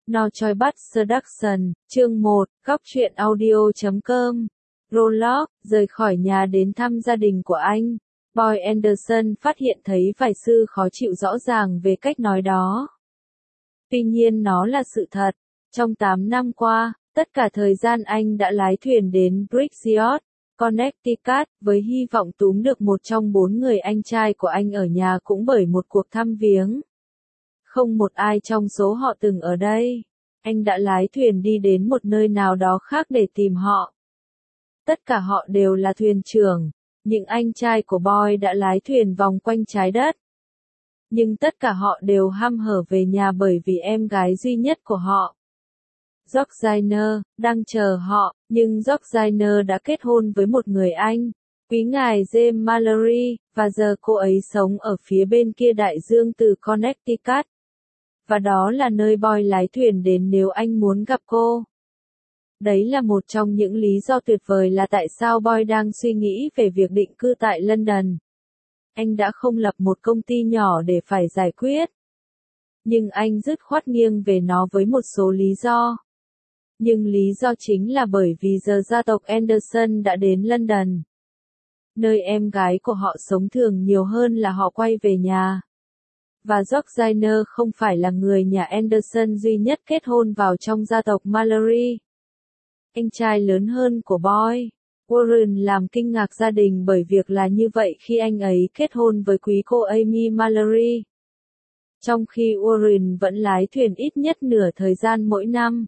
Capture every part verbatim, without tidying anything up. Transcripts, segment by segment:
No Choi Bắt Seduction, chương một, góc truyện audio chấm com. Prologue, rời khỏi nhà đến thăm gia đình của anh. Boy Anderson phát hiện thấy vài sư khó chịu rõ ràng về cách nói đó. Tuy nhiên nó là sự thật. Trong tám năm qua, tất cả thời gian anh đã lái thuyền đến Bridgeport, Connecticut, với hy vọng túm được một trong bốn người anh trai của anh ở nhà cũng bởi một cuộc thăm viếng. Không một ai trong số họ từng ở đây. Anh đã lái thuyền đi đến một nơi nào đó khác để tìm họ. Tất cả họ đều là thuyền trưởng. Những anh trai của Boy đã lái thuyền vòng quanh trái đất. Nhưng tất cả họ đều hăm hở về nhà bởi vì em gái duy nhất của họ, Georgina, đang chờ họ, nhưng Georgina đã kết hôn với một người Anh, quý ngài James Mallory, và giờ cô ấy sống ở phía bên kia đại dương từ Connecticut. Và đó là nơi Boy lái thuyền đến nếu anh muốn gặp cô. Đấy là một trong những lý do tuyệt vời là tại sao Boy đang suy nghĩ về việc định cư tại London. Anh đã không lập một công ty nhỏ để phải giải quyết. Nhưng anh dứt khoát nghiêng về nó với một số lý do. Nhưng lý do chính là bởi vì giờ gia tộc Anderson đã đến London, nơi em gái của họ sống thường nhiều hơn là họ quay về nhà. Và Georgina không phải là người nhà Anderson duy nhất kết hôn vào trong gia tộc Mallory. Anh trai lớn hơn của Boy, Warren, làm kinh ngạc gia đình bởi việc là như vậy khi anh ấy kết hôn với quý cô Amy Mallory. Trong khi Warren vẫn lái thuyền ít nhất nửa thời gian mỗi năm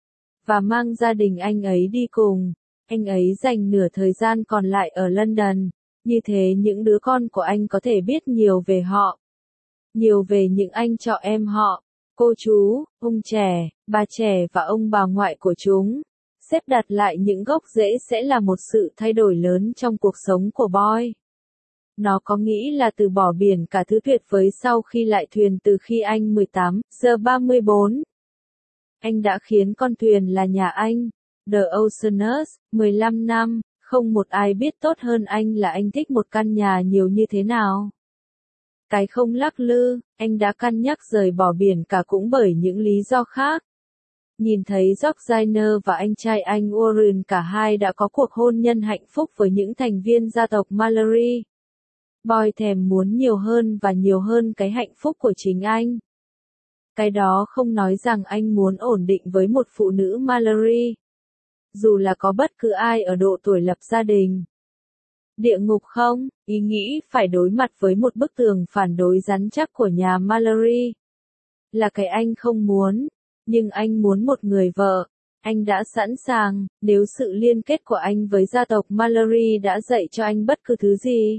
và mang gia đình anh ấy đi cùng, anh ấy dành nửa thời gian còn lại ở London. Như thế những đứa con của anh có thể biết nhiều về họ, nhiều về những anh trọ em họ, cô chú, ông trẻ, bà trẻ và ông bà ngoại của chúng. Xếp đặt lại những gốc rễ sẽ là một sự thay đổi lớn trong cuộc sống của Boy. Nó có nghĩ là từ bỏ biển cả thứ tuyệt vời sau khi lại thuyền từ khi anh mười tám giờ ba mươi bốn. Anh đã khiến con thuyền là nhà anh, The Oceanus, mười lăm năm, không một ai biết tốt hơn anh là anh thích một căn nhà nhiều như thế nào. Cái không lắc lư, anh đã cân nhắc rời bỏ biển cả cũng bởi những lý do khác. Nhìn thấy Georgina và anh trai anh Warren cả hai đã có cuộc hôn nhân hạnh phúc với những thành viên gia tộc Mallory. Boy thèm muốn nhiều hơn và nhiều hơn cái hạnh phúc của chính anh. Cái đó không nói rằng anh muốn ổn định với một phụ nữ Mallory, dù là có bất cứ ai ở độ tuổi lập gia đình. Địa ngục không? Ý nghĩ phải đối mặt với một bức tường phản đối rắn chắc của nhà Mallory là cái anh không muốn. Nhưng anh muốn một người vợ. Anh đã sẵn sàng, nếu sự liên kết của anh với gia tộc Mallory đã dạy cho anh bất cứ thứ gì.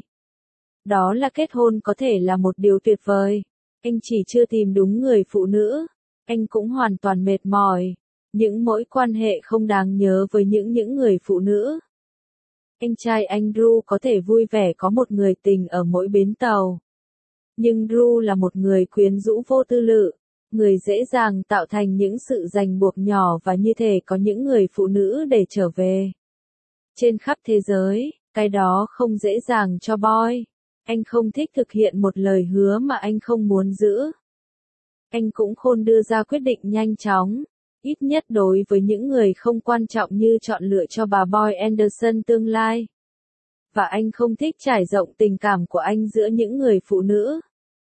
Đó là kết hôn có thể là một điều tuyệt vời. Anh chỉ chưa tìm đúng người phụ nữ. Anh cũng hoàn toàn mệt mỏi. Những mối quan hệ không đáng nhớ với những những người phụ nữ. Anh trai anh Drew có thể vui vẻ có một người tình ở mỗi bến tàu. Nhưng Drew là một người quyến rũ vô tư lự. Người dễ dàng tạo thành những sự ràng buộc nhỏ và như thể có những người phụ nữ để trở về. Trên khắp thế giới, cái đó không dễ dàng cho Boy. Anh không thích thực hiện một lời hứa mà anh không muốn giữ. Anh cũng khôn đưa ra quyết định nhanh chóng, ít nhất đối với những người không quan trọng như chọn lựa cho bà Boy Anderson tương lai. Và anh không thích trải rộng tình cảm của anh giữa những người phụ nữ.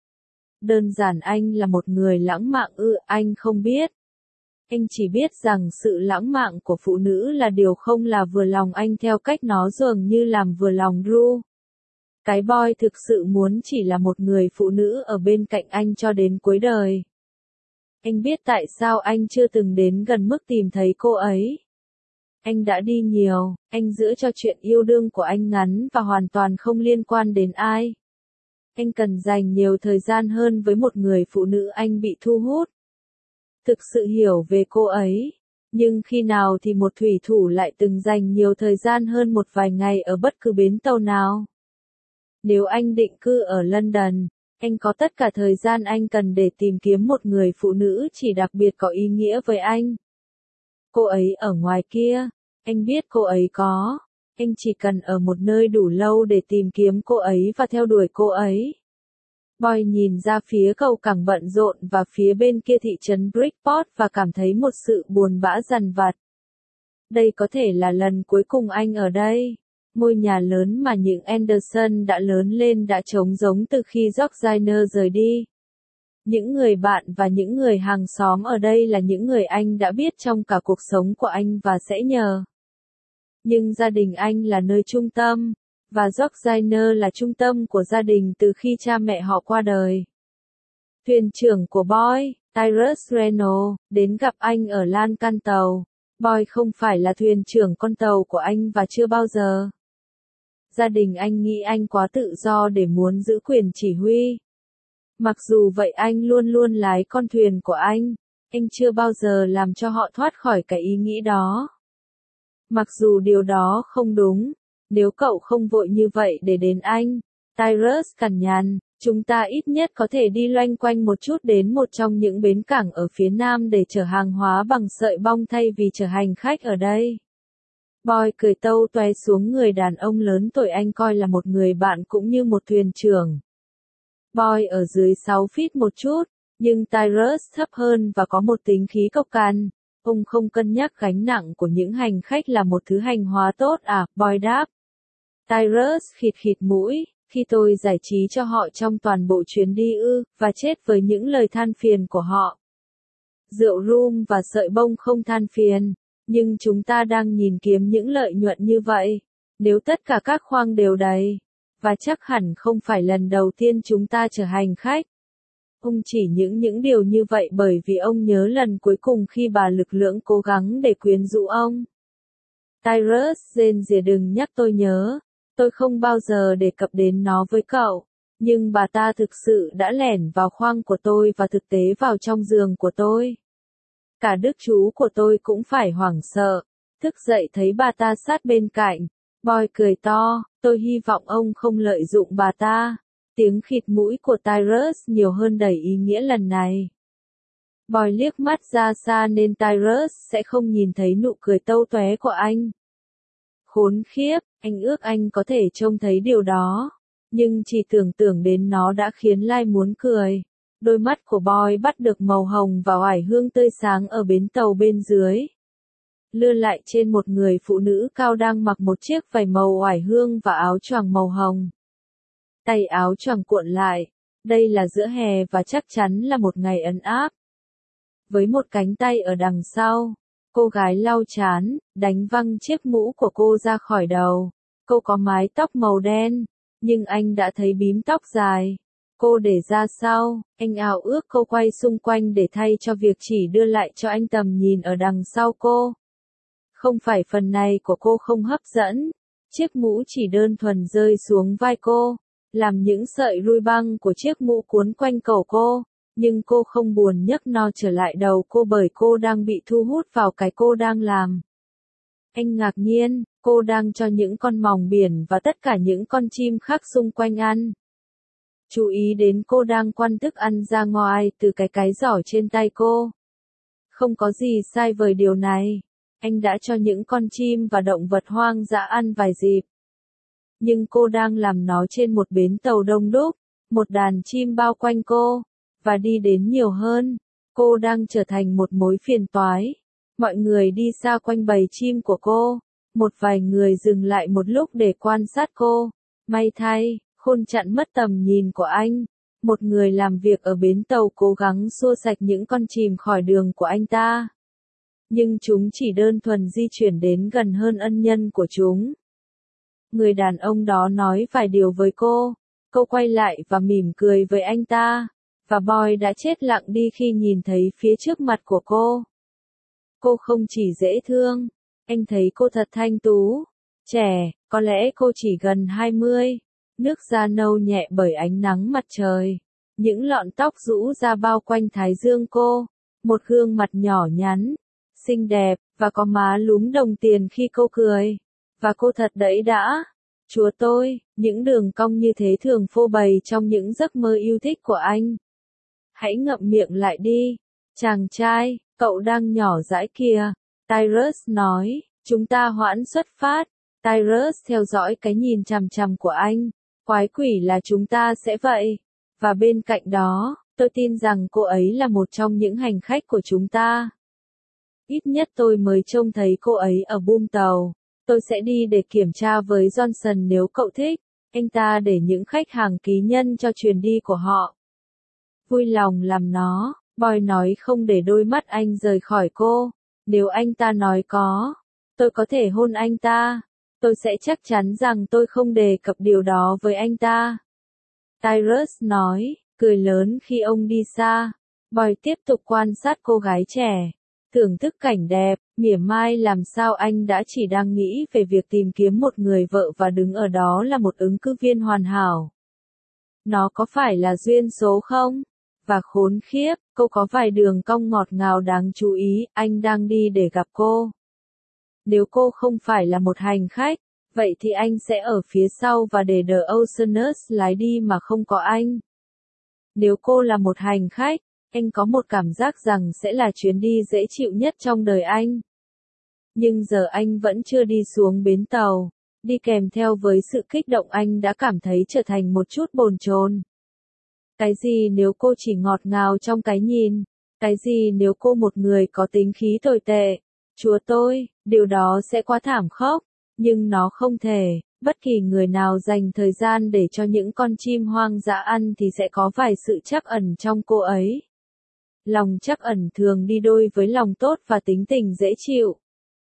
Đơn giản anh là một người lãng mạn ư, anh không biết. Anh chỉ biết rằng sự lãng mạn của phụ nữ là điều không là vừa lòng anh theo cách nó dường như làm vừa lòng Drew. Cái Boy thực sự muốn chỉ là một người phụ nữ ở bên cạnh anh cho đến cuối đời. Anh biết tại sao anh chưa từng đến gần mức tìm thấy cô ấy. Anh đã đi nhiều, anh giữ cho chuyện yêu đương của anh ngắn và hoàn toàn không liên quan đến ai. Anh cần dành nhiều thời gian hơn với một người phụ nữ anh bị thu hút. Thực sự hiểu về cô ấy. Nhưng khi nào thì một thủy thủ lại từng dành nhiều thời gian hơn một vài ngày ở bất cứ bến tàu nào? Nếu anh định cư ở London, anh có tất cả thời gian anh cần để tìm kiếm một người phụ nữ chỉ đặc biệt có ý nghĩa với anh. Cô ấy ở ngoài kia. Anh biết cô ấy có. Anh chỉ cần ở một nơi đủ lâu để tìm kiếm cô ấy và theo đuổi cô ấy. Boy nhìn ra phía cầu cảng bận rộn và phía bên kia thị trấn Bridgeport và cảm thấy một sự buồn bã dằn vặt. Đây có thể là lần cuối cùng anh ở đây. Ngôi nhà lớn mà những Anderson đã lớn lên đã trống rỗng từ khi Georgina rời đi. Những người bạn và những người hàng xóm ở đây là những người anh đã biết trong cả cuộc sống của anh và sẽ nhờ. Nhưng gia đình anh là nơi trung tâm, và Georgina là trung tâm của gia đình từ khi cha mẹ họ qua đời. Thuyền trưởng của Boy, Tyrus Reynolds, đến gặp anh ở lan can tàu. Boy không phải là thuyền trưởng con tàu của anh và chưa bao giờ. Gia đình anh nghĩ anh quá tự do để muốn giữ quyền chỉ huy. Mặc dù vậy anh luôn luôn lái con thuyền của anh, anh chưa bao giờ làm cho họ thoát khỏi cái ý nghĩ đó. Mặc dù điều đó không đúng, nếu cậu không vội như vậy để đến anh, Tyrus cằn nhằn, chúng ta ít nhất có thể đi loanh quanh một chút đến một trong những bến cảng ở phía nam để chở hàng hóa bằng sợi bông thay vì chở hành khách ở đây. Boy cười tâu toé xuống người đàn ông lớn tuổi anh coi là một người bạn cũng như một thuyền trưởng. Boy ở dưới sáu feet một chút, nhưng Tyrus thấp hơn và có một tính khí cộc cằn. Ông không cân nhắc gánh nặng của những hành khách là một thứ hành hóa tốt à, Boy đáp. Tyrus khịt khịt mũi, khi tôi giải trí cho họ trong toàn bộ chuyến đi ư, và chết với những lời than phiền của họ. Rượu rum và sợi bông không than phiền, nhưng chúng ta đang nhìn kiếm những lợi nhuận như vậy. Nếu tất cả các khoang đều đầy, và chắc hẳn không phải lần đầu tiên chúng ta chở hành khách. Ông chỉ những những điều như vậy bởi vì ông nhớ lần cuối cùng khi bà lực lưỡng cố gắng để quyến rũ ông. Tyrus rên rỉ đừng nhắc tôi nhớ, tôi không bao giờ đề cập đến nó với cậu, nhưng bà ta thực sự đã lẻn vào khoang của tôi và thực tế vào trong giường của tôi. Cả đức chú của tôi cũng phải hoảng sợ, thức dậy thấy bà ta sát bên cạnh. Boy cười to, tôi hy vọng ông không lợi dụng bà ta. Tiếng khịt mũi của Tyrus nhiều hơn đầy ý nghĩa lần này. Boy liếc mắt ra xa nên Tyrus sẽ không nhìn thấy nụ cười tâu toé của anh. Khốn khiếp, anh ước anh có thể trông thấy điều đó. Nhưng chỉ tưởng tượng đến nó đã khiến Lai muốn cười. Đôi mắt của Boy bắt được màu hồng và oải hương tươi sáng ở bến tàu bên dưới. Lưa lại trên một người phụ nữ cao đang mặc một chiếc vải màu oải hương và áo choàng màu hồng. Tay áo choàng cuộn lại. Đây là giữa hè và chắc chắn là một ngày ấm áp. Với một cánh tay ở đằng sau, cô gái lau chán, đánh văng chiếc mũ của cô ra khỏi đầu. Cô có mái tóc màu đen, nhưng anh đã thấy bím tóc dài. Cô để ra sau, anh ảo ước cô quay xung quanh để thay cho việc chỉ đưa lại cho anh tầm nhìn ở đằng sau cô. Không phải phần này của cô không hấp dẫn, chiếc mũ chỉ đơn thuần rơi xuống vai cô, làm những sợi ruồi băng của chiếc mũ cuốn quanh cổ cô, nhưng cô không buồn nhấc nó trở lại đầu cô bởi cô đang bị thu hút vào cái cô đang làm. Anh ngạc nhiên, cô đang cho những con mòng biển và tất cả những con chim khác xung quanh ăn. Chú ý đến cô đang quăng thức ăn ra ngoài từ cái cái giỏ trên tay cô. Không có gì sai với điều này. Anh đã cho những con chim và động vật hoang dã ăn vài dịp. Nhưng cô đang làm nó trên một bến tàu đông đúc, một đàn chim bao quanh cô, và đi đến nhiều hơn. Cô đang trở thành một mối phiền toái. Mọi người đi xa quanh bầy chim của cô. Một vài người dừng lại một lúc để quan sát cô. May thay, khôn chặn mất tầm nhìn của anh. Một người làm việc ở bến tàu cố gắng xua sạch những con chim khỏi đường của anh ta. Nhưng chúng chỉ đơn thuần di chuyển đến gần hơn ân nhân của chúng. Người đàn ông đó nói vài điều với cô. Cô quay lại và mỉm cười với anh ta. Và Boy đã chết lặng đi khi nhìn thấy phía trước mặt của cô. Cô không chỉ dễ thương. Anh thấy cô thật thanh tú. Trẻ, có lẽ cô chỉ gần hai mươi. Nước da nâu nhẹ bởi ánh nắng mặt trời. Những lọn tóc rũ ra bao quanh thái dương cô. Một gương mặt nhỏ nhắn, xinh đẹp, và có má lúm đồng tiền khi cô cười. Và cô thật đẫy đã. Chúa tôi, những đường cong như thế thường phô bày trong những giấc mơ yêu thích của anh. Hãy ngậm miệng lại đi. Chàng trai, cậu đang nhỏ dãi kìa. Tyrus nói, chúng ta hoãn xuất phát. Tyrus theo dõi cái nhìn chằm chằm của anh. Quái quỷ là chúng ta sẽ vậy. Và bên cạnh đó, tôi tin rằng cô ấy là một trong những hành khách của chúng ta. Ít nhất tôi mới trông thấy cô ấy ở boom tàu. Tôi sẽ đi để kiểm tra với Johnson nếu cậu thích. Anh ta để những khách hàng ký nhân cho chuyến đi của họ. Vui lòng làm nó, Boy nói không để đôi mắt anh rời khỏi cô. Nếu anh ta nói có, tôi có thể hôn anh ta. Tôi sẽ chắc chắn rằng tôi không đề cập điều đó với anh ta. Tyrus nói, cười lớn khi ông đi xa. Boy tiếp tục quan sát cô gái trẻ. Thưởng thức cảnh đẹp, mỉa mai làm sao anh đã chỉ đang nghĩ về việc tìm kiếm một người vợ và đứng ở đó là một ứng cử viên hoàn hảo. Nó có phải là duyên số không? Và khốn khiếp, cô có vài đường cong ngọt ngào đáng chú ý, anh đang đi để gặp cô. Nếu cô không phải là một hành khách, vậy thì anh sẽ ở phía sau và để The Oceanus lái đi mà không có anh. Nếu cô là một hành khách, anh có một cảm giác rằng sẽ là chuyến đi dễ chịu nhất trong đời anh. Nhưng giờ anh vẫn chưa đi xuống bến tàu, đi kèm theo với sự kích động anh đã cảm thấy trở thành một chút bồn chồn. Cái gì nếu cô chỉ ngọt ngào trong cái nhìn? Cái gì nếu cô một người có tính khí tồi tệ? Chúa tôi, điều đó sẽ quá thảm khốc, nhưng nó không thể. Bất kỳ người nào dành thời gian để cho những con chim hoang dã ăn thì sẽ có vài sự trắc ẩn trong cô ấy. Lòng trắc ẩn thường đi đôi với lòng tốt và tính tình dễ chịu.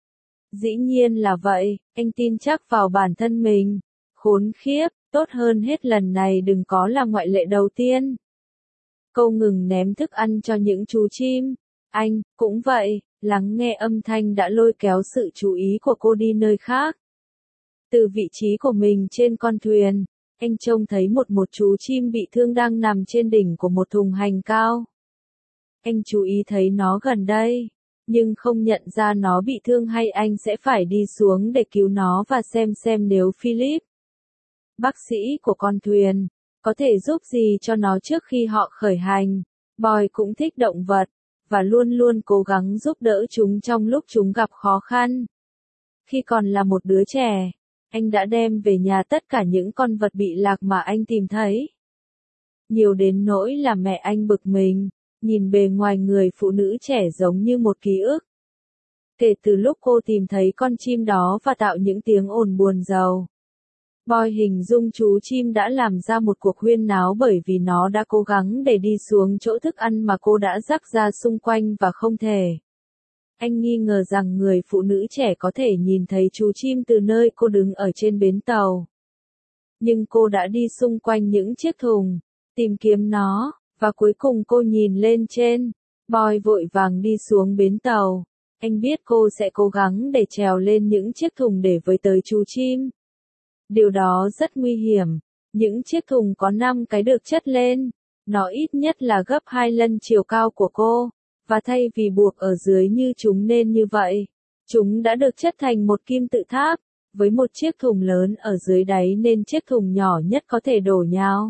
Dĩ nhiên là vậy, anh tin chắc vào bản thân mình. Khốn khiếp, tốt hơn hết lần này đừng có là ngoại lệ đầu tiên. Cô ngừng ném thức ăn cho những chú chim. Anh, cũng vậy, lắng nghe âm thanh đã lôi kéo sự chú ý của cô đi nơi khác. Từ vị trí của mình trên con thuyền, anh trông thấy một một chú chim bị thương đang nằm trên đỉnh của một thùng hành cao. Anh chú ý thấy nó gần đây, nhưng không nhận ra nó bị thương hay anh sẽ phải đi xuống để cứu nó và xem xem nếu Philip, bác sĩ của con thuyền, có thể giúp gì cho nó trước khi họ khởi hành. Boy cũng thích động vật, và luôn luôn cố gắng giúp đỡ chúng trong lúc chúng gặp khó khăn. Khi còn là một đứa trẻ, anh đã đem về nhà tất cả những con vật bị lạc mà anh tìm thấy. Nhiều đến nỗi là mẹ anh bực mình, nhìn bề ngoài người phụ nữ trẻ giống như một ký ức. Kể từ lúc cô tìm thấy con chim đó và tạo những tiếng ồn buồn rầu, Boy hình dung chú chim đã làm ra một cuộc huyên náo bởi vì nó đã cố gắng để đi xuống chỗ thức ăn mà cô đã rắc ra xung quanh và không thể. Anh nghi ngờ rằng người phụ nữ trẻ có thể nhìn thấy chú chim từ nơi cô đứng ở trên bến tàu. Nhưng cô đã đi xung quanh những chiếc thùng, tìm kiếm nó, và cuối cùng cô nhìn lên trên. Boy vội vàng đi xuống bến tàu. Anh biết cô sẽ cố gắng để trèo lên những chiếc thùng để với tới chú chim. Điều đó rất nguy hiểm. Những chiếc thùng có năm cái được chất lên. Nó ít nhất là gấp hai lần chiều cao của cô. Và thay vì buộc ở dưới như chúng nên như vậy, chúng đã được chất thành một kim tự tháp, với một chiếc thùng lớn ở dưới đáy nên chiếc thùng nhỏ nhất có thể đổ nhào.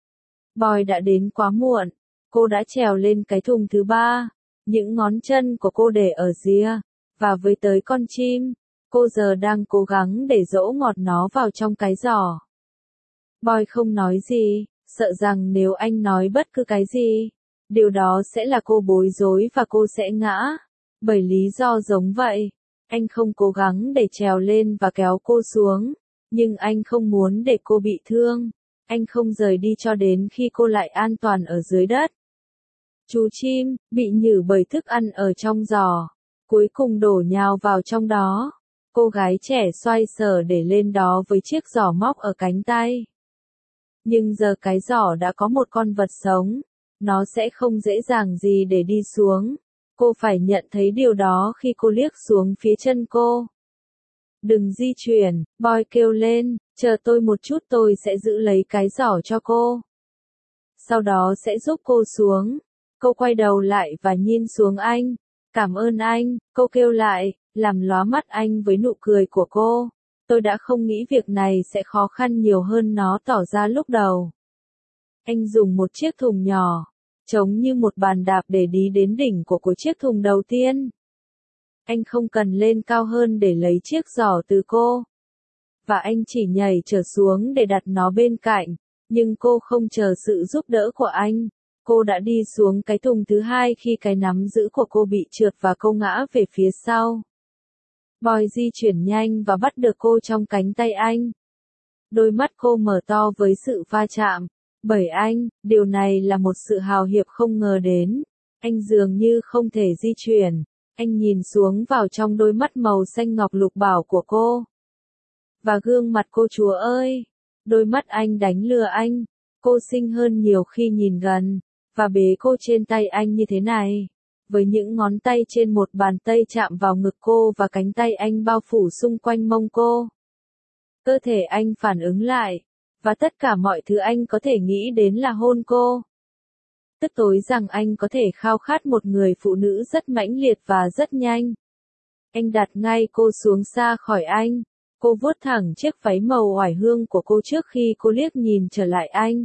Boy đã đến quá muộn. Cô đã trèo lên cái thùng thứ ba. Những ngón chân của cô để ở rìa, và với tới con chim, cô giờ đang cố gắng để dỗ ngọt nó vào trong cái giỏ. Boy không nói gì, sợ rằng nếu anh nói bất cứ cái gì, điều đó sẽ là cô bối rối và cô sẽ ngã. Bởi lý do giống vậy, anh không cố gắng để trèo lên và kéo cô xuống, nhưng anh không muốn để cô bị thương. Anh không rời đi cho đến khi cô lại an toàn ở dưới đất. Chú chim, bị nhử bởi thức ăn ở trong giỏ, cuối cùng đổ nhào vào trong đó. Cô gái trẻ xoay sở để lên đó với chiếc giỏ móc ở cánh tay. Nhưng giờ cái giỏ đã có một con vật sống, nó sẽ không dễ dàng gì để đi xuống. Cô phải nhận thấy điều đó khi cô liếc xuống phía chân cô. Đừng di chuyển, Boy kêu lên, chờ tôi một chút tôi sẽ giữ lấy cái giỏ cho cô. Sau đó sẽ giúp cô xuống. Cô quay đầu lại và nhìn xuống anh. Cảm ơn anh, cô kêu lại, làm lóa mắt anh với nụ cười của cô. Tôi đã không nghĩ việc này sẽ khó khăn nhiều hơn nó tỏ ra lúc đầu. Anh dùng một chiếc thùng nhỏ, trông như một bàn đạp để đi đến đỉnh của của chiếc thùng đầu tiên. Anh không cần lên cao hơn để lấy chiếc giỏ từ cô. Và anh chỉ nhảy trở xuống để đặt nó bên cạnh. Nhưng cô không chờ sự giúp đỡ của anh. Cô đã đi xuống cái thùng thứ hai khi cái nắm giữ của cô bị trượt và cô ngã về phía sau. Boy di chuyển nhanh và bắt được cô trong cánh tay anh. Đôi mắt cô mở to với sự va chạm. Bởi anh, điều này là một sự hào hiệp không ngờ đến. Anh dường như không thể di chuyển. Anh nhìn xuống vào trong đôi mắt màu xanh ngọc lục bảo của cô. Và gương mặt cô, Chúa ơi! Đôi mắt anh đánh lừa anh. Cô xinh hơn nhiều khi nhìn gần. Và bế cô trên tay anh như thế này. Với những ngón tay trên một bàn tay chạm vào ngực cô và cánh tay anh bao phủ xung quanh mông cô. Cơ thể anh phản ứng lại. Và tất cả mọi thứ anh có thể nghĩ đến là hôn cô. Tức tối rằng anh có thể khao khát một người phụ nữ rất mãnh liệt và rất nhanh. Anh đặt ngay cô xuống xa khỏi anh. Cô vuốt thẳng chiếc váy màu oải hương của cô trước khi cô liếc nhìn trở lại anh.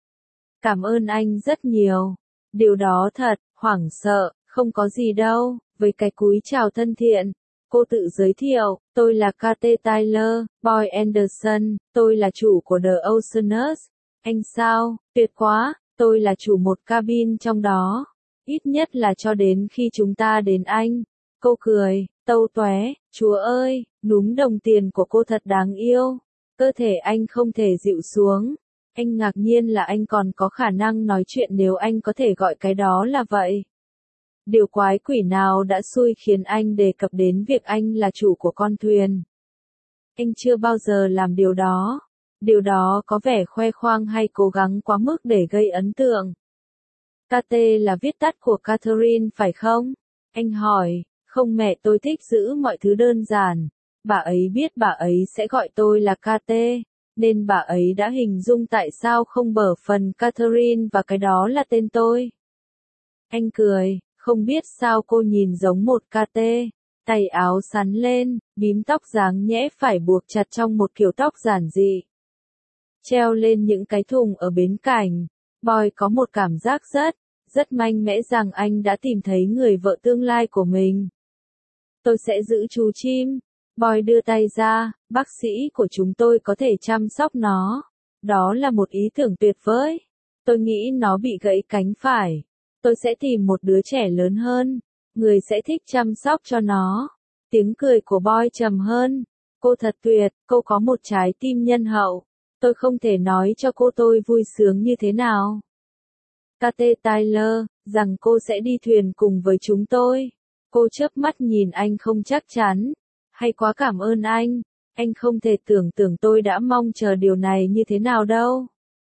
Cảm ơn anh rất nhiều. Điều đó thật, hoảng sợ, không có gì đâu. Với cái cúi chào thân thiện, cô tự giới thiệu, tôi là ca tê Tyler, Boy Anderson, tôi là chủ của The Oceanus. Anh sao, tuyệt quá, tôi là chủ một cabin trong đó. Ít nhất là cho đến khi chúng ta đến anh. Cô cười, tâu tóe, Chúa ơi, núm đồng tiền của cô thật đáng yêu. Cơ thể anh không thể dịu xuống. Anh ngạc nhiên là anh còn có khả năng nói chuyện nếu anh có thể gọi cái đó là vậy. Điều quái quỷ nào đã xui khiến anh đề cập đến việc anh là chủ của con thuyền. Anh chưa bao giờ làm điều đó. Điều đó có vẻ khoe khoang hay cố gắng quá mức để gây ấn tượng. ca tê là viết tắt của Catherine phải không? Anh hỏi, không mẹ tôi thích giữ mọi thứ đơn giản. Bà ấy biết bà ấy sẽ gọi tôi là ca tê, nên bà ấy đã hình dung tại sao không bở phần Catherine và cái đó là tên tôi. Anh cười, không biết sao cô nhìn giống một ca tê. Tay áo sắn lên, bím tóc dáng nhẽ phải buộc chặt trong một kiểu tóc giản dị. Treo lên những cái thùng ở bến cảng, Boy có một cảm giác rất, rất mạnh mẽ rằng anh đã tìm thấy người vợ tương lai của mình. Tôi sẽ giữ chú chim. Boy đưa tay ra, bác sĩ của chúng tôi có thể chăm sóc nó. Đó là một ý tưởng tuyệt vời. Tôi nghĩ nó bị gãy cánh phải. Tôi sẽ tìm một đứa trẻ lớn hơn. Người sẽ thích chăm sóc cho nó. Tiếng cười của Boy trầm hơn. Cô thật tuyệt, cô có một trái tim nhân hậu. Tôi không thể nói cho cô tôi vui sướng như thế nào. ca tê Tyler, rằng cô sẽ đi thuyền cùng với chúng tôi. Cô chớp mắt nhìn anh không chắc chắn. Hay quá, cảm ơn anh. Anh không thể tưởng tượng tôi đã mong chờ điều này như thế nào đâu.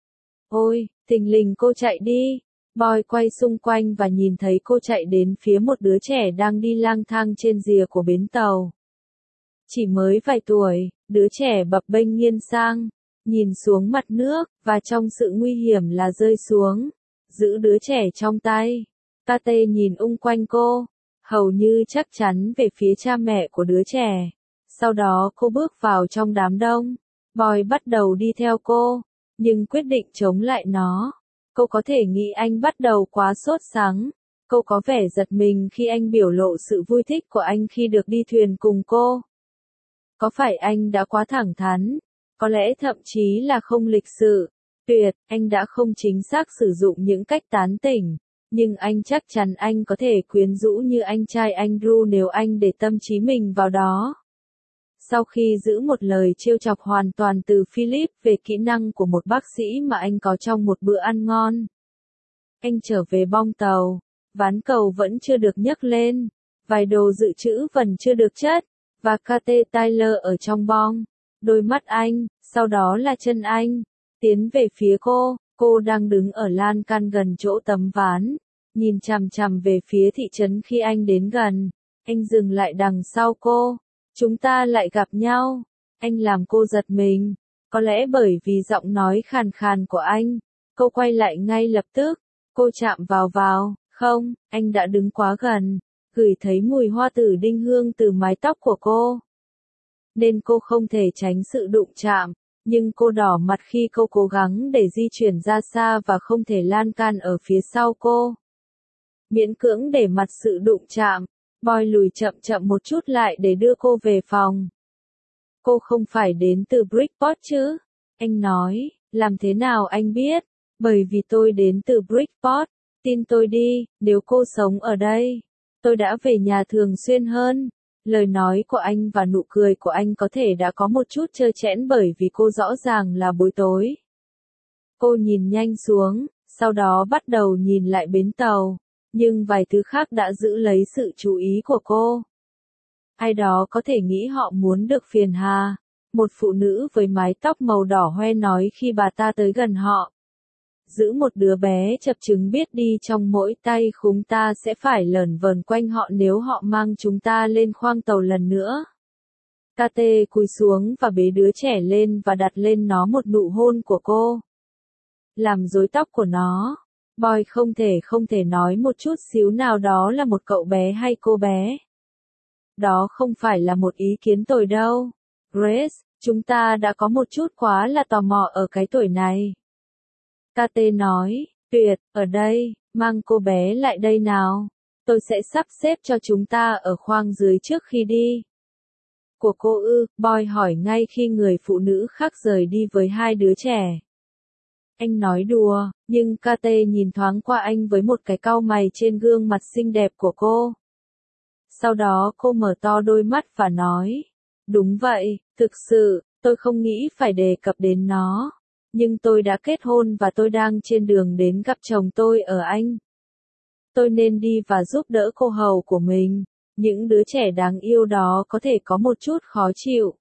Ôi, thình lình cô chạy đi. Boy quay xung quanh và nhìn thấy cô chạy đến phía một đứa trẻ đang đi lang thang trên rìa của bến tàu. Chỉ mới vài tuổi, đứa trẻ bập bênh nghiêng sang, nhìn xuống mặt nước, và trong sự nguy hiểm là rơi xuống, giữ đứa trẻ trong tay. ca tê nhìn ung quanh cô, hầu như chắc chắn về phía cha mẹ của đứa trẻ. Sau đó cô bước vào trong đám đông. Boy bắt đầu đi theo cô, nhưng quyết định chống lại nó. Cô có thể nghĩ anh bắt đầu quá sốt sắng. Cô có vẻ giật mình khi anh biểu lộ sự vui thích của anh khi được đi thuyền cùng cô. Có phải anh đã quá thẳng thắn? Có lẽ thậm chí là không lịch sự. Tuyệt, anh đã không chính xác sử dụng những cách tán tỉnh. Nhưng anh chắc chắn anh có thể quyến rũ như anh trai Andrew nếu anh để tâm trí mình vào đó. Sau khi giữ một lời trêu chọc hoàn toàn từ Philip về kỹ năng của một bác sĩ mà anh có trong một bữa ăn ngon, anh trở về bong tàu. Ván cầu vẫn chưa được nhấc lên. Vài đồ dự trữ vẫn chưa được chất. Và ca tê Tyler ở trong bong. Đôi mắt anh, sau đó là chân anh, tiến về phía cô. Cô đang đứng ở lan can gần chỗ tấm ván, nhìn chằm chằm về phía thị trấn khi anh đến gần. Anh dừng lại đằng sau cô. Chúng ta lại gặp nhau. Anh làm cô giật mình. Có lẽ bởi vì giọng nói khàn khàn của anh. Cô quay lại ngay lập tức. Cô chạm vào vào. Không, anh đã đứng quá gần. Gửi thấy mùi hoa tử đinh hương từ mái tóc của cô. Nên cô không thể tránh sự đụng chạm. Nhưng cô đỏ mặt khi cô cố gắng để di chuyển ra xa và không thể lan can ở phía sau cô. Miễn cưỡng để mặt sự đụng chạm. Boy lùi chậm chậm một chút lại để đưa cô về phòng. Cô không phải đến từ Bridgeport chứ? Anh nói, Làm thế nào anh biết? Bởi vì tôi đến từ Bridgeport, tin tôi đi, nếu cô sống ở đây, tôi đã về nhà thường xuyên hơn. Lời nói của anh và nụ cười của anh có thể đã có một chút trơ trẽn bởi vì cô rõ ràng là bối rối. Cô nhìn nhanh xuống, sau đó bắt đầu nhìn lại bến tàu, nhưng vài thứ khác đã giữ lấy sự chú ý của cô. Ai đó có thể nghĩ họ muốn được phiền hà. Một phụ nữ với mái tóc màu đỏ hoe nói khi bà ta tới gần họ. Giữ một đứa bé chập chững biết đi trong mỗi tay chúng ta sẽ phải lởn vởn quanh họ nếu họ mang chúng ta lên khoang tàu lần nữa. Kate cúi xuống và bế đứa trẻ lên và đặt lên nó một nụ hôn của cô. Làm rối tóc của nó. Boy không thể không thể nói một chút xíu nào đó là một cậu bé hay cô bé. Đó không phải là một ý kiến tồi đâu. Grace, chúng ta đã có một chút quá là tò mò ở cái tuổi này. Kate nói, tuyệt, ở đây, mang cô bé lại đây nào. Tôi sẽ sắp xếp cho chúng ta ở khoang dưới trước khi đi. Của cô ư, Boy hỏi ngay khi người phụ nữ khác rời đi với hai đứa trẻ. Anh nói đùa, nhưng Kate nhìn thoáng qua anh với một cái cau mày trên gương mặt xinh đẹp của cô. Sau đó cô mở to đôi mắt và nói, đúng vậy, thực sự, tôi không nghĩ phải đề cập đến nó. Nhưng tôi đã kết hôn và tôi đang trên đường đến gặp chồng tôi ở Anh. Tôi nên đi và giúp đỡ cô hầu của mình. Những đứa trẻ đáng yêu đó có thể có một chút khó chịu.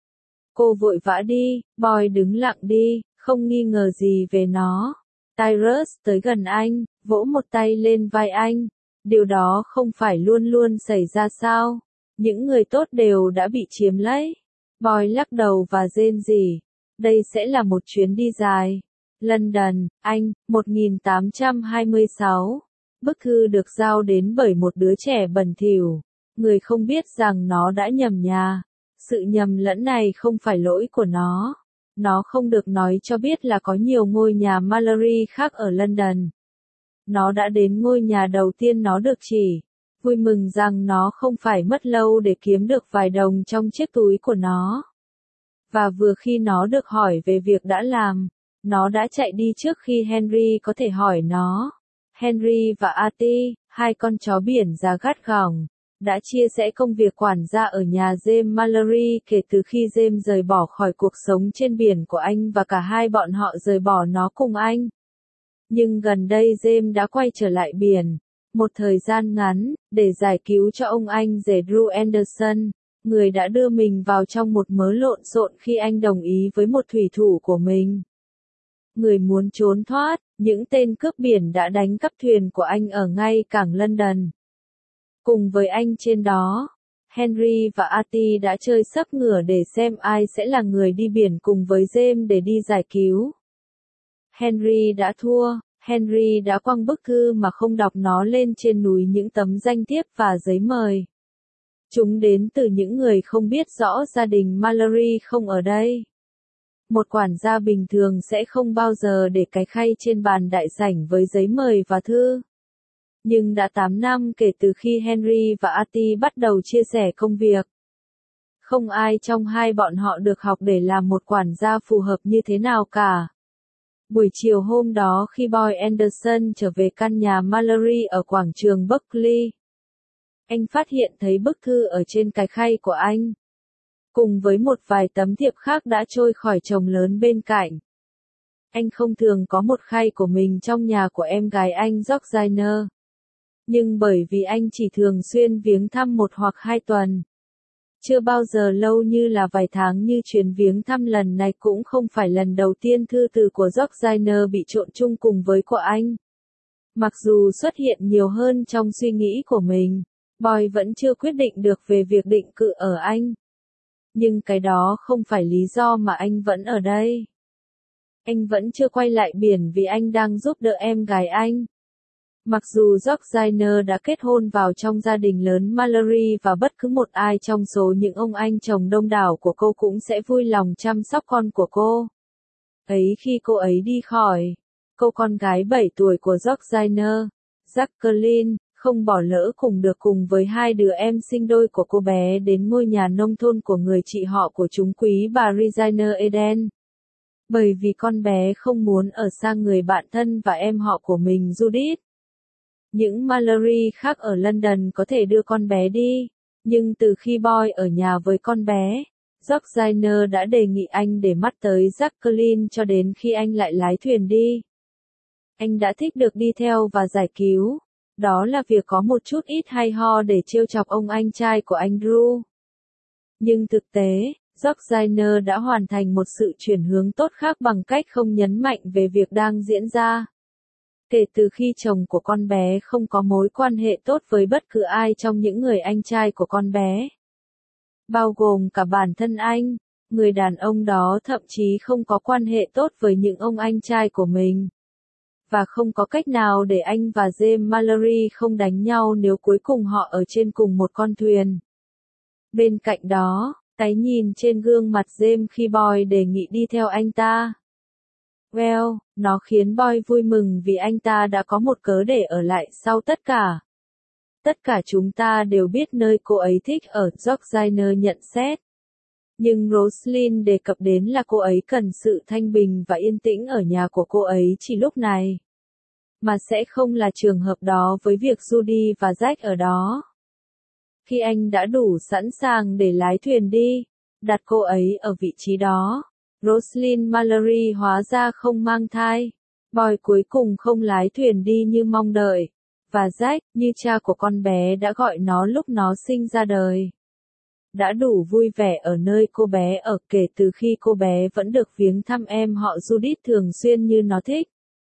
Cô vội vã đi, Boy đứng lặng đi, không nghi ngờ gì về nó. Tyrus tới gần anh, vỗ một tay lên vai anh. Điều đó không phải luôn luôn xảy ra sao? Những người tốt đều đã bị chiếm lấy. Boy lắc đầu và rên rỉ. Đây sẽ là một chuyến đi dài. London, Anh, một nghìn tám trăm hai mươi sáu. Bức thư được giao đến bởi một đứa trẻ bẩn thỉu. Người không biết rằng nó đã nhầm nhà. Sự nhầm lẫn này không phải lỗi của nó. Nó không được nói cho biết là có nhiều ngôi nhà Mallory khác ở London. Nó đã đến ngôi nhà đầu tiên nó được chỉ. Vui mừng rằng nó không phải mất lâu để kiếm được vài đồng trong chiếc túi của nó. Và vừa khi nó được hỏi về việc đã làm, nó đã chạy đi trước khi Henry có thể hỏi nó. Henry và Artie, hai con chó biển già gắt gỏng, đã chia sẻ công việc quản gia ở nhà James Mallory kể từ khi James rời bỏ khỏi cuộc sống trên biển của anh và cả hai bọn họ rời bỏ nó cùng anh. Nhưng gần đây James đã quay trở lại biển, một thời gian ngắn, để giải cứu cho ông anh rể Drew Anderson, người đã đưa mình vào trong một mớ lộn xộn khi anh đồng ý với một thủy thủ của mình. Người muốn trốn thoát, những tên cướp biển đã đánh cắp thuyền của anh ở ngay cảng London. Cùng với anh trên đó, Henry và Artie đã chơi sấp ngửa để xem ai sẽ là người đi biển cùng với James để đi giải cứu. Henry đã thua, Henry đã quăng bức thư mà không đọc nó lên trên núi những tấm danh thiếp và giấy mời. Chúng đến từ những người không biết rõ gia đình Mallory không ở đây. Một quản gia bình thường sẽ không bao giờ để cái khay trên bàn đại sảnh với giấy mời và thư. Nhưng đã tám năm kể từ khi Henry và Artie bắt đầu chia sẻ công việc. Không ai trong hai bọn họ được học để làm một quản gia phù hợp như thế nào cả. Buổi chiều hôm đó khi Boy Anderson trở về căn nhà Mallory ở quảng trường Buckley, anh phát hiện thấy bức thư ở trên cái khay của anh, cùng với một vài tấm thiệp khác đã trôi khỏi chồng lớn bên cạnh. Anh không thường có một khay của mình trong nhà của em gái anh Georgina. Nhưng bởi vì anh chỉ thường xuyên viếng thăm một hoặc hai tuần. Chưa bao giờ lâu như là vài tháng như chuyến viếng thăm lần này cũng không phải lần đầu tiên thư từ của Georgina bị trộn chung cùng với của anh. Mặc dù xuất hiện nhiều hơn trong suy nghĩ của mình, Boy vẫn chưa quyết định được về việc định cư ở Anh. Nhưng cái đó không phải lý do mà anh vẫn ở đây. Anh vẫn chưa quay lại biển vì anh đang giúp đỡ em gái anh. Mặc dù Georgina đã kết hôn vào trong gia đình lớn Mallory và bất cứ một ai trong số những ông anh chồng đông đảo của cô cũng sẽ vui lòng chăm sóc con của cô. Ấy khi cô ấy đi khỏi, cô con gái bảy tuổi của Georgina, Jacqueline, không bỏ lỡ cùng được cùng với hai đứa em sinh đôi của cô bé đến ngôi nhà nông thôn của người chị họ của chúng quý bà Regina Eden. Bởi vì con bé không muốn ở xa người bạn thân và em họ của mình Judith. Những Mallory khác ở London có thể đưa con bé đi, nhưng từ khi Boy ở nhà với con bé, Georgina đã đề nghị anh để mắt tới Jacqueline cho đến khi anh lại lái thuyền đi. Anh đã thích được đi theo và giải cứu. Đó là việc có một chút ít hay ho để trêu chọc ông anh trai của anh Drew. Nhưng thực tế, Georgina đã hoàn thành một sự chuyển hướng tốt khác bằng cách không nhấn mạnh về việc đang diễn ra. Kể từ khi chồng của con bé không có mối quan hệ tốt với bất cứ ai trong những người anh trai của con bé, bao gồm cả bản thân anh, người đàn ông đó thậm chí không có quan hệ tốt với những ông anh trai của mình. Và không có cách nào để anh và James Mallory không đánh nhau nếu cuối cùng họ ở trên cùng một con thuyền. Bên cạnh đó, cái nhìn trên gương mặt James khi Boy đề nghị đi theo anh ta. Well, nó khiến Boy vui mừng vì anh ta đã có một cớ để ở lại sau tất cả. Tất cả chúng ta đều biết nơi cô ấy thích ở, Georgina nhận xét. Nhưng Roslyn đề cập đến là cô ấy cần sự thanh bình và yên tĩnh ở nhà của cô ấy chỉ lúc này. Mà sẽ không là trường hợp đó với việc Judy và Jack ở đó. Khi anh đã đủ sẵn sàng để lái thuyền đi, đặt cô ấy ở vị trí đó, Roslyn Mallory hóa ra không mang thai. Boy cuối cùng không lái thuyền đi như mong đợi. Và Jack, như cha của con bé đã gọi nó lúc nó sinh ra đời, đã đủ vui vẻ ở nơi cô bé ở kể từ khi cô bé vẫn được viếng thăm em họ Judith thường xuyên như nó thích.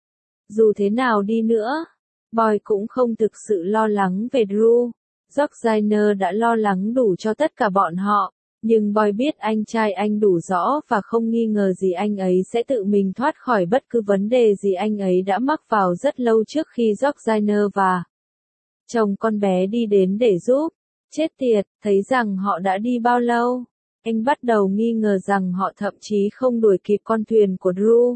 Dù thế nào đi nữa, Boy cũng không thực sự lo lắng về Drew. Georgina đã lo lắng đủ cho tất cả bọn họ, nhưng Boy biết anh trai anh đủ rõ và không nghi ngờ gì anh ấy sẽ tự mình thoát khỏi bất cứ vấn đề gì anh ấy đã mắc vào rất lâu trước khi Georgina và chồng con bé đi đến để giúp. Chết tiệt, thấy rằng họ đã đi bao lâu. Anh bắt đầu nghi ngờ rằng họ thậm chí không đuổi kịp con thuyền của Drew.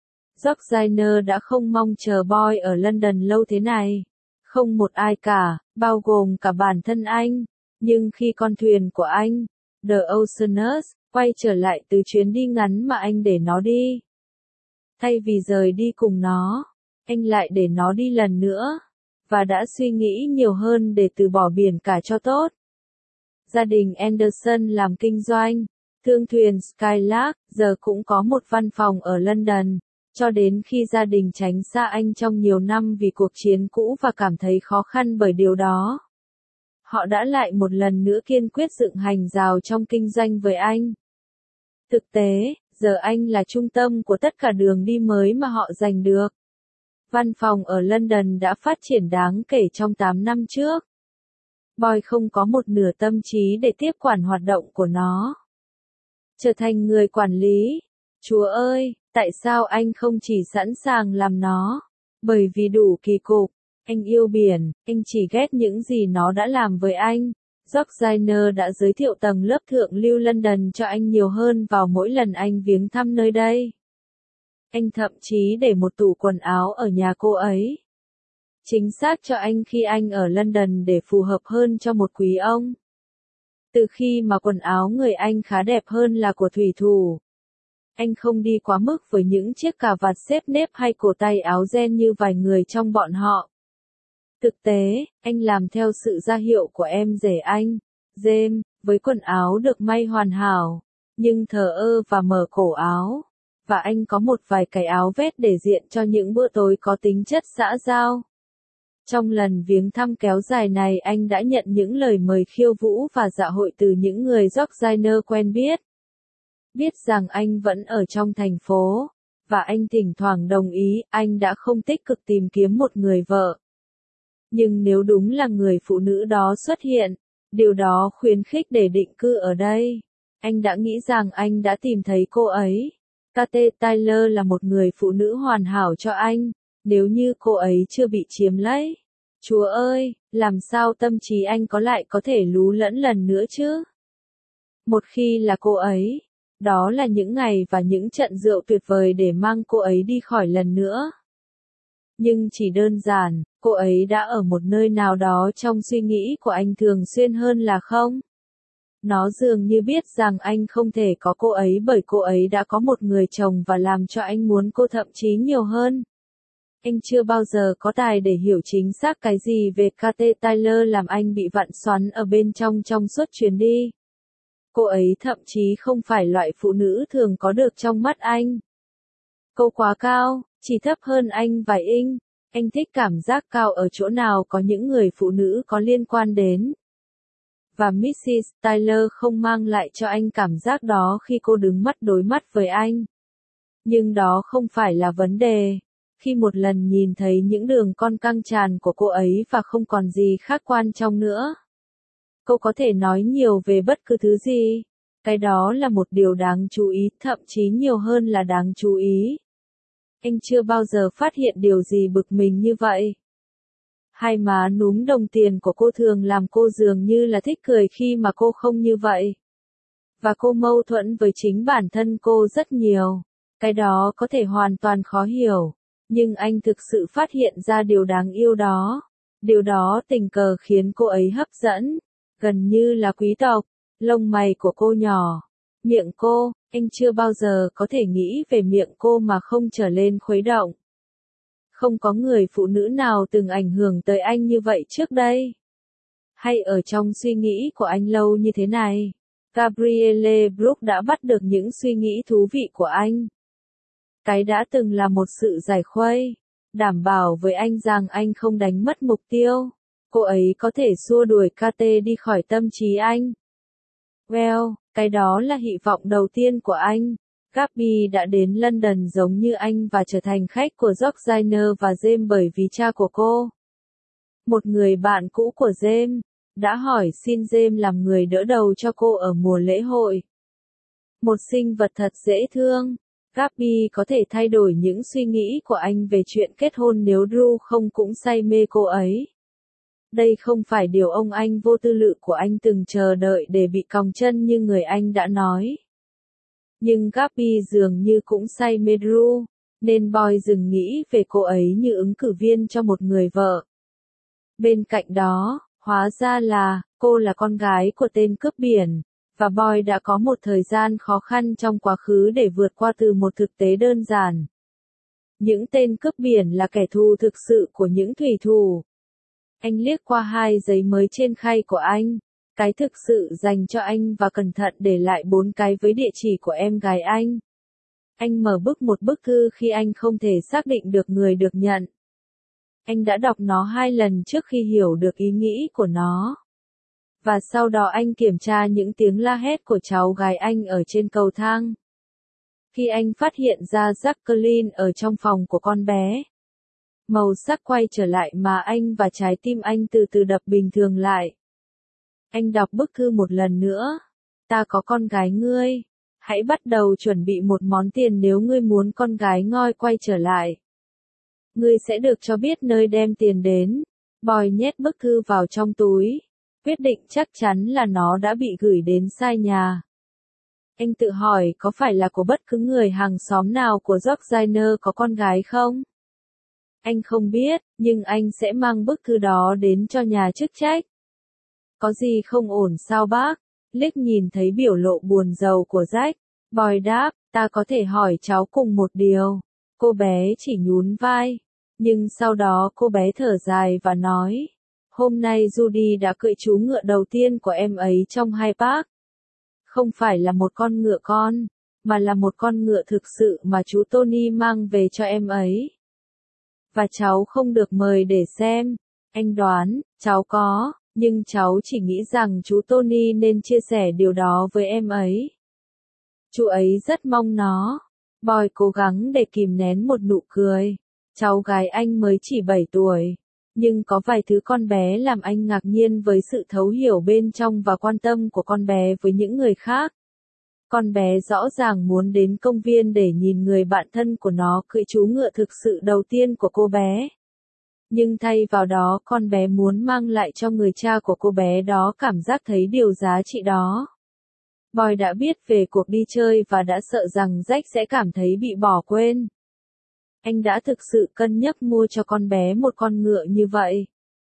Georgina đã không mong chờ Boy ở London lâu thế này. Không một ai cả, bao gồm cả bản thân anh. Nhưng khi con thuyền của anh, The Oceanus, quay trở lại từ chuyến đi ngắn mà anh để nó đi, thay vì rời đi cùng nó, anh lại để nó đi lần nữa. Và đã suy nghĩ nhiều hơn để từ bỏ biển cả cho tốt. Gia đình Anderson làm kinh doanh, thương thuyền Skylark, giờ cũng có một văn phòng ở London, cho đến khi gia đình tránh xa anh trong nhiều năm vì cuộc chiến cũ và cảm thấy khó khăn bởi điều đó. Họ đã lại một lần nữa kiên quyết dựng hàng rào trong kinh doanh với anh. Thực tế, giờ anh là trung tâm của tất cả đường đi mới mà họ giành được. Văn phòng ở London đã phát triển đáng kể trong tám năm trước. Boy không có một nửa tâm trí để tiếp quản hoạt động của nó. Trở thành người quản lý. Chúa ơi, tại sao anh không chỉ sẵn sàng làm nó? Bởi vì đủ kỳ cục. Anh yêu biển, anh chỉ ghét những gì nó đã làm với anh. Georgina đã giới thiệu tầng lớp thượng lưu London cho anh nhiều hơn vào mỗi lần anh viếng thăm nơi đây. Anh thậm chí để một tủ quần áo ở nhà cô ấy. Chính xác cho anh khi anh ở London để phù hợp hơn cho một quý ông. Từ khi mà quần áo người anh khá đẹp hơn là của thủy thủ. Anh không đi quá mức với những chiếc cà vạt xếp nếp hay cổ tay áo ren như vài người trong bọn họ. Thực tế, anh làm theo sự ra hiệu của em rể anh, James, với quần áo được may hoàn hảo, nhưng thờ ơ và mở cổ áo. Và anh có một vài cái áo vest để diện cho những bữa tối có tính chất xã giao. Trong lần viếng thăm kéo dài này anh đã nhận những lời mời khiêu vũ và dạ hội từ những người Georgina quen biết. Biết rằng anh vẫn ở trong thành phố, và anh thỉnh thoảng đồng ý, anh đã không tích cực tìm kiếm một người vợ. Nhưng nếu đúng là người phụ nữ đó xuất hiện, điều đó khuyến khích để định cư ở đây. Anh đã nghĩ rằng anh đã tìm thấy cô ấy. Kate Taylor là một người phụ nữ hoàn hảo cho anh, nếu như cô ấy chưa bị chiếm lấy. Chúa ơi, làm sao tâm trí anh có lại có thể lú lẫn lần nữa chứ? Một khi là cô ấy, đó là những ngày và những trận rượu tuyệt vời để mang cô ấy đi khỏi lần nữa. Nhưng chỉ đơn giản, cô ấy đã ở một nơi nào đó trong suy nghĩ của anh thường xuyên hơn là không? Nó dường như biết rằng anh không thể có cô ấy bởi cô ấy đã có một người chồng và làm cho anh muốn cô thậm chí nhiều hơn. Anh chưa bao giờ có tài để hiểu chính xác cái gì về Kate Taylor làm anh bị vặn xoắn ở bên trong trong suốt chuyến đi. Cô ấy thậm chí không phải loại phụ nữ thường có được trong mắt anh. Cô quá cao, chỉ thấp hơn anh vài inch. Anh thích cảm giác cao ở chỗ nào có những người phụ nữ có liên quan đến. Và mít xít Taylor không mang lại cho anh cảm giác đó khi cô đứng mắt đối mắt với anh. Nhưng đó không phải là vấn đề. Khi một lần nhìn thấy những đường con căng tràn của cô ấy và không còn gì khác quan trọng nữa. Cô có thể nói nhiều về bất cứ thứ gì. Cái đó là một điều đáng chú ý, thậm chí nhiều hơn là đáng chú ý. Anh chưa bao giờ phát hiện điều gì bực mình như vậy. Hai má núm đồng tiền của cô thường làm cô dường như là thích cười khi mà cô không như vậy. Và cô mâu thuẫn với chính bản thân cô rất nhiều. Cái đó có thể hoàn toàn khó hiểu. Nhưng anh thực sự phát hiện ra điều đáng yêu đó. Điều đó tình cờ khiến cô ấy hấp dẫn. Gần như là quý tộc. Lông mày của cô nhỏ. Miệng cô, anh chưa bao giờ có thể nghĩ về miệng cô mà không trở lên khuấy động. Không có người phụ nữ nào từng ảnh hưởng tới anh như vậy trước đây. Hay ở trong suy nghĩ của anh lâu như thế này, Gabrielle Brooke đã bắt được những suy nghĩ thú vị của anh. Cái đã từng là một sự giải khuây, đảm bảo với anh rằng anh không đánh mất mục tiêu. Cô ấy có thể xua đuổi Kate đi khỏi tâm trí anh. Well, cái đó là hy vọng đầu tiên của anh. Gaby đã đến London giống như anh và trở thành khách của Georgina và James bởi vì cha của cô. Một người bạn cũ của James đã hỏi xin James làm người đỡ đầu cho cô ở mùa lễ hội. Một sinh vật thật dễ thương. Gaby có thể thay đổi những suy nghĩ của anh về chuyện kết hôn nếu Drew không cũng say mê cô ấy. Đây không phải điều ông anh vô tư lự của anh từng chờ đợi để bị còng chân như người anh đã nói. Nhưng Gaby dường như cũng say mê Drew, nên Boy dừng nghĩ về cô ấy như ứng cử viên cho một người vợ. Bên cạnh đó, hóa ra là, cô là con gái của tên cướp biển, và Boy đã có một thời gian khó khăn trong quá khứ để vượt qua từ một thực tế đơn giản. Những tên cướp biển là kẻ thù thực sự của những thủy thủ. Anh liếc qua hai giấy mới trên khay của anh. Cái thực sự dành cho anh và cẩn thận để lại bốn cái với địa chỉ của em gái anh. Anh mở bức một bức thư khi anh không thể xác định được người được nhận. Anh đã đọc nó hai lần trước khi hiểu được ý nghĩ của nó. Và sau đó anh kiểm tra những tiếng la hét của cháu gái anh ở trên cầu thang. Khi anh phát hiện ra Jacqueline ở trong phòng của con bé. Màu sắc quay trở lại mà anh và trái tim anh từ từ đập bình thường lại. Anh đọc bức thư một lần nữa. Ta có con gái ngươi. Hãy bắt đầu chuẩn bị một món tiền nếu ngươi muốn con gái ngoi quay trở lại. Ngươi sẽ được cho biết nơi đem tiền đến. Boy nhét bức thư vào trong túi. Quyết định chắc chắn là nó đã bị gửi đến sai nhà. Anh tự hỏi có phải là của bất cứ người hàng xóm nào của Georgina có con gái không? Anh không biết, nhưng anh sẽ mang bức thư đó đến cho nhà chức trách. Có gì không ổn sao bác? Liếc nhìn thấy biểu lộ buồn rầu của Jack. Boy đáp, ta có thể hỏi cháu cùng một điều. Cô bé chỉ nhún vai. Nhưng sau đó cô bé thở dài và nói. Hôm nay Judy đã cưỡi chú ngựa đầu tiên của em ấy trong Hyde Park. Không phải là một con ngựa con, mà là một con ngựa thực sự mà chú Tony mang về cho em ấy. Và cháu không được mời để xem. Anh đoán, cháu có, nhưng cháu chỉ nghĩ rằng chú Tony nên chia sẻ điều đó với em ấy. Chú ấy rất mong nó. Boy cố gắng để kìm nén một nụ cười. Cháu gái anh mới chỉ bảy tuổi. Nhưng có vài thứ con bé làm anh ngạc nhiên với sự thấu hiểu bên trong và quan tâm của con bé với những người khác. Con bé rõ ràng muốn đến công viên để nhìn người bạn thân của nó cưỡi chú ngựa thực sự đầu tiên của cô bé. Nhưng thay vào đó con bé muốn mang lại cho người cha của cô bé đó cảm giác thấy điều giá trị đó. Boy đã biết về cuộc đi chơi và đã sợ rằng Jack sẽ cảm thấy bị bỏ quên. Anh đã thực sự cân nhắc mua cho con bé một con ngựa như vậy.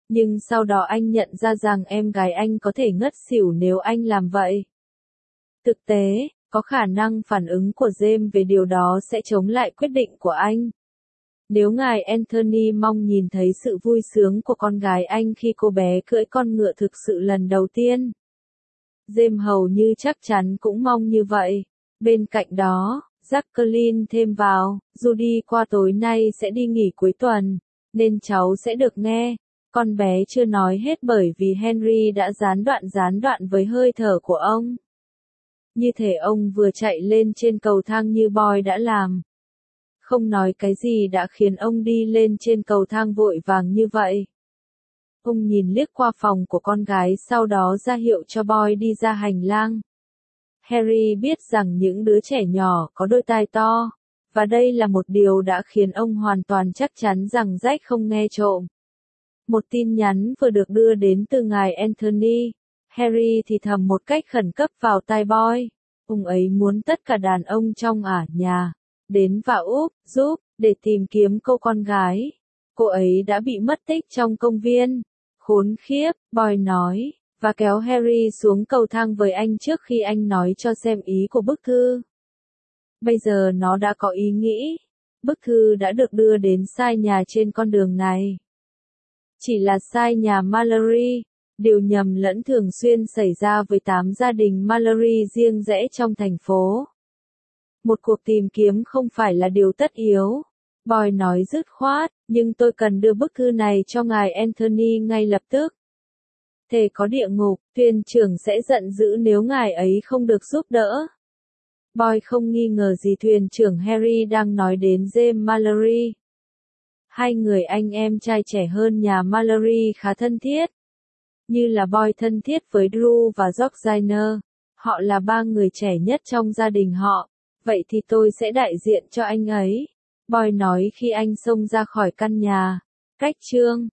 Nhưng sau đó anh nhận ra rằng em gái anh có thể ngất xỉu nếu anh làm vậy. Thực tế, có khả năng phản ứng của James về điều đó sẽ chống lại quyết định của anh. Nếu ngài Anthony mong nhìn thấy sự vui sướng của con gái anh khi cô bé cưỡi con ngựa thực sự lần đầu tiên, James hầu như chắc chắn cũng mong như vậy. Bên cạnh đó, Jacqueline thêm vào, Judy qua tối nay sẽ đi nghỉ cuối tuần, nên cháu sẽ được nghe. Con bé chưa nói hết bởi vì Henry đã gián đoạn gián đoạn với hơi thở của ông. Như thể ông vừa chạy lên trên cầu thang như Boy đã làm. Không nói cái gì đã khiến ông đi lên trên cầu thang vội vàng như vậy. Ông nhìn liếc qua phòng của con gái sau đó ra hiệu cho Boy đi ra hành lang. Harry biết rằng những đứa trẻ nhỏ có đôi tai to, và đây là một điều đã khiến ông hoàn toàn chắc chắn rằng Jack không nghe trộm. Một tin nhắn vừa được đưa đến từ ngài Anthony. Harry thì thầm một cách khẩn cấp vào tai Boy. Ông ấy muốn tất cả đàn ông trong ả nhà đến và úp, giúp, để tìm kiếm cô con gái. Cô ấy đã bị mất tích trong công viên. Khốn khiếp, Boy nói, và kéo Harry xuống cầu thang với anh trước khi anh nói cho xem ý của bức thư. Bây giờ nó đã có ý nghĩ. Bức thư đã được đưa đến sai nhà trên con đường này. Chỉ là sai nhà Mallory. Điều nhầm lẫn thường xuyên xảy ra với tám gia đình Mallory riêng rẽ trong thành phố. Một cuộc tìm kiếm không phải là điều tất yếu. Boy nói dứt khoát, nhưng tôi cần đưa bức thư này cho ngài Anthony ngay lập tức. Thề có địa ngục, thuyền trưởng sẽ giận dữ nếu ngài ấy không được giúp đỡ. Boy không nghi ngờ gì thuyền trưởng Harry đang nói đến James Mallory. Hai người anh em trai trẻ hơn nhà Mallory khá thân thiết. Như là Boy thân thiết với Drew và Georgina. Họ là ba người trẻ nhất trong gia đình họ. Vậy thì tôi sẽ đại diện cho anh ấy. Boy nói khi anh xông ra khỏi căn nhà. Cách chương